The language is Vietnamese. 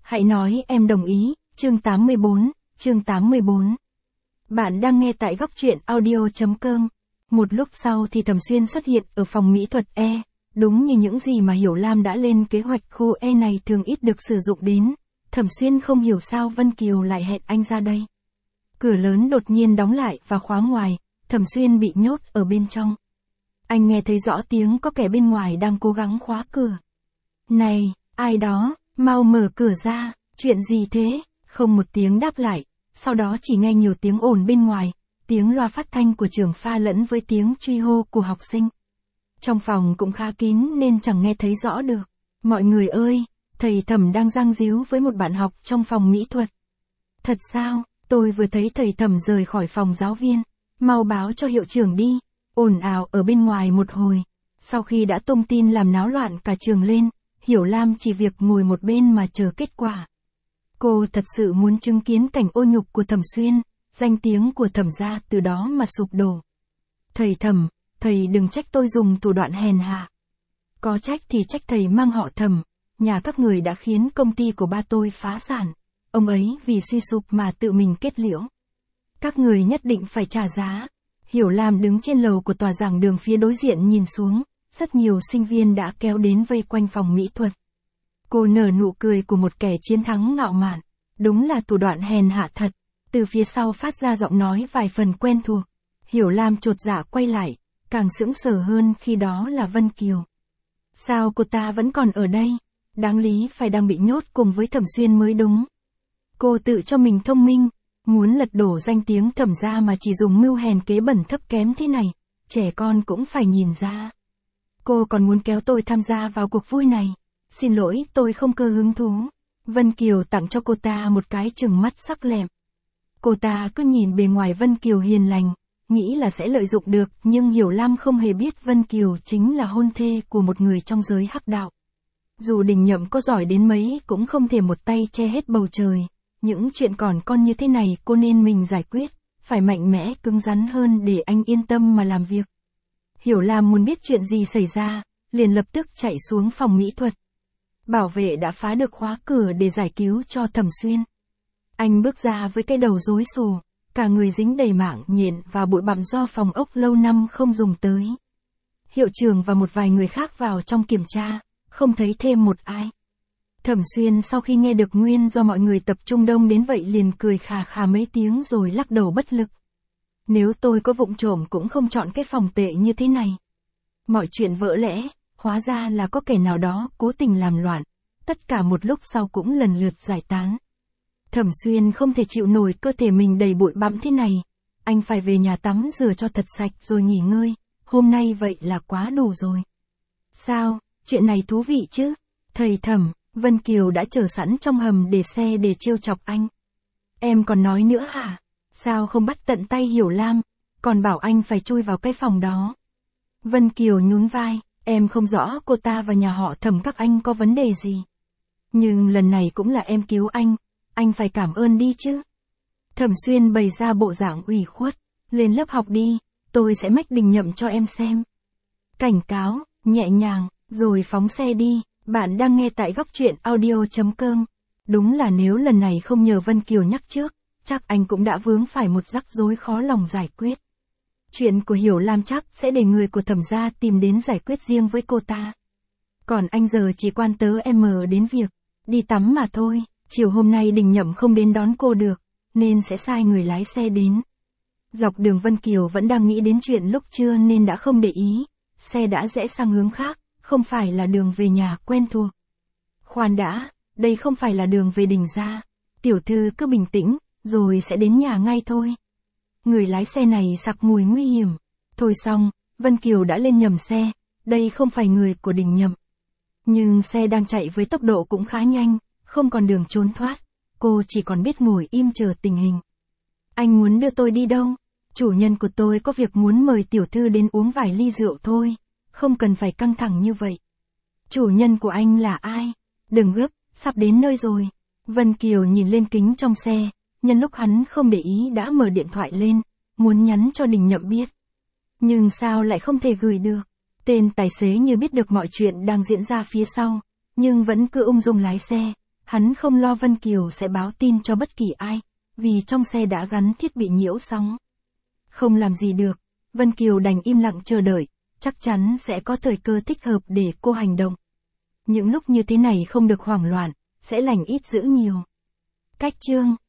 Hãy nói em đồng ý, chương 84. Bạn đang nghe tại góc truyện audio.com. Một lúc sau thì Thẩm Xuyên xuất hiện ở phòng mỹ thuật E, đúng như những gì mà Hiểu Lam đã lên kế hoạch. Khu E này thường ít được sử dụng đến. Thẩm Xuyên không hiểu sao Vân Kiều lại hẹn anh ra đây. Cửa lớn đột nhiên đóng lại và khóa ngoài, Thẩm Xuyên bị nhốt ở bên trong. Anh nghe thấy rõ tiếng có kẻ bên ngoài đang cố gắng khóa cửa. Này, ai đó, mau mở cửa ra, chuyện gì thế? Không một tiếng đáp lại, sau đó chỉ nghe nhiều tiếng ồn bên ngoài, tiếng loa phát thanh của trưởng pha lẫn với tiếng truy hô của học sinh. Trong phòng cũng khá kín nên chẳng nghe thấy rõ được. Mọi người ơi, thầy Thẩm đang giang díu với một bạn học trong phòng mỹ thuật. Thật sao? Tôi vừa thấy thầy Thẩm rời khỏi phòng giáo viên. Mau báo cho hiệu trưởng đi. Ồn ào ở bên ngoài một hồi. Sau khi đã tung tin làm náo loạn cả trường lên, Hiểu Lam chỉ việc ngồi một bên mà chờ kết quả. Cô thật sự muốn chứng kiến cảnh ô nhục của Thẩm Xuyên, danh tiếng của Thẩm gia từ đó mà sụp đổ. Thầy Thẩm, thầy đừng trách tôi dùng thủ đoạn hèn hạ. Có trách thì trách thầy mang họ Thẩm, nhà các người đã khiến công ty của ba tôi phá sản. Ông ấy vì suy sụp mà tự mình kết liễu. Các người nhất định phải trả giá. Hiểu Lam đứng trên lầu của tòa giảng đường phía đối diện nhìn xuống, rất nhiều sinh viên đã kéo đến vây quanh phòng mỹ thuật. Cô nở nụ cười của một kẻ chiến thắng ngạo mạn. Đúng là thủ đoạn hèn hạ thật. Từ phía sau phát ra giọng nói vài phần quen thuộc. Hiểu Lam chột dạ quay lại, càng sững sờ hơn khi đó là Vân Kiều. Sao cô ta vẫn còn ở đây? Đáng lý phải đang bị nhốt cùng với Thẩm Xuyên mới đúng. Cô tự cho mình thông minh, muốn lật đổ danh tiếng Thẩm gia mà chỉ dùng mưu hèn kế bẩn thấp kém thế này, trẻ con cũng phải nhìn ra. Cô còn muốn kéo tôi tham gia vào cuộc vui này. Xin lỗi, tôi không cơ hứng thú. Vân Kiều tặng cho cô ta một cái trừng mắt sắc lẹm. Cô ta cứ nhìn bề ngoài Vân Kiều hiền lành, nghĩ là sẽ lợi dụng được, nhưng Hiểu Lam không hề biết Vân Kiều chính là hôn thê của một người trong giới hắc đạo. Dù Đình Nhậm có giỏi đến mấy cũng không thể một tay che hết bầu trời. Những chuyện còn con như thế này cô nên mình giải quyết, phải mạnh mẽ cứng rắn hơn để anh yên tâm mà làm việc. Hiểu Lam muốn biết chuyện gì xảy ra, liền lập tức chạy xuống phòng mỹ thuật. Bảo vệ đã phá được khóa cửa để giải cứu cho Thẩm Xuyên. Anh bước ra với cái đầu rối xù, cả người dính đầy mảng nhện và bụi bặm do phòng ốc lâu năm không dùng tới. Hiệu trưởng và một vài người khác vào trong kiểm tra, không thấy thêm một ai. Thẩm Xuyên sau khi nghe được nguyên do mọi người tập trung đông đến vậy liền cười khà khà mấy tiếng rồi lắc đầu bất lực. Nếu tôi có vụng trộm cũng không chọn cái phòng tệ như thế này. Mọi chuyện vỡ lẽ, hóa ra là có kẻ nào đó cố tình làm loạn, tất cả một lúc sau cũng lần lượt giải tán. Thẩm Xuyên không thể chịu nổi cơ thể mình đầy bụi bặm thế này, anh phải về nhà tắm rửa cho thật sạch rồi nghỉ ngơi, hôm nay vậy là quá đủ rồi. Sao, chuyện này thú vị chứ? Thầy Thẩm, Vân Kiều đã chờ sẵn trong hầm để xe để trêu chọc anh. Em còn nói nữa hả? Sao không bắt tận tay Hiểu Lam, còn bảo anh phải chui vào cái phòng đó? Vân Kiều nhún vai, em không rõ cô ta và nhà họ Thẩm các anh có vấn đề gì. Nhưng lần này cũng là em cứu anh phải cảm ơn đi chứ. Thẩm Xuyên bày ra bộ dạng ủy khuất, lên lớp học đi, tôi sẽ mách Đình Nhậm cho em xem. Cảnh cáo, nhẹ nhàng, rồi phóng xe đi. Bạn đang nghe tại góc truyện audio.com. Đúng là nếu lần này không nhờ Vân Kiều nhắc trước, chắc anh cũng đã vướng phải một rắc rối khó lòng giải quyết. Chuyện của Hiểu Lam chắc sẽ để người của Thẩm gia tìm đến giải quyết riêng với cô ta. Còn anh giờ chỉ quan tớ em đến việc đi tắm mà thôi. Chiều hôm nay Đình Nhậm không đến đón cô được, nên sẽ sai người lái xe đến. Dọc đường Vân Kiều vẫn đang nghĩ đến chuyện lúc trưa nên đã không để ý. Xe đã rẽ sang hướng khác, không phải là đường về nhà quen thuộc. Khoan đã, đây không phải là đường về Đình gia. Tiểu thư cứ bình tĩnh, rồi sẽ đến nhà ngay thôi. Người lái xe này sặc mùi nguy hiểm. Thôi xong, Vân Kiều đã lên nhầm xe, đây không phải người của Đình Nhậm. Nhưng xe đang chạy với tốc độ cũng khá nhanh, không còn đường trốn thoát. Cô chỉ còn biết ngồi im chờ tình hình. Anh muốn đưa tôi đi đâu? Chủ nhân của tôi có việc muốn mời tiểu thư đến uống vài ly rượu thôi, không cần phải căng thẳng như vậy. Chủ nhân của anh là ai? Đừng gấp, sắp đến nơi rồi. Vân Kiều nhìn lên kính trong xe, nhân lúc hắn không để ý đã mở điện thoại lên, muốn nhắn cho Đình Nhậm biết. Nhưng sao lại không thể gửi được? Tên tài xế như biết được mọi chuyện đang diễn ra phía sau, nhưng vẫn cứ ung dung lái xe, Hắn không lo Vân Kiều sẽ báo tin cho bất kỳ ai, vì trong xe đã gắn thiết bị nhiễu sóng. Không làm gì được, Vân Kiều đành im lặng chờ đợi, chắc chắn sẽ có thời cơ thích hợp để cô hành động. Những lúc như thế này không được hoảng loạn, sẽ lành ít dữ nhiều. Cách chương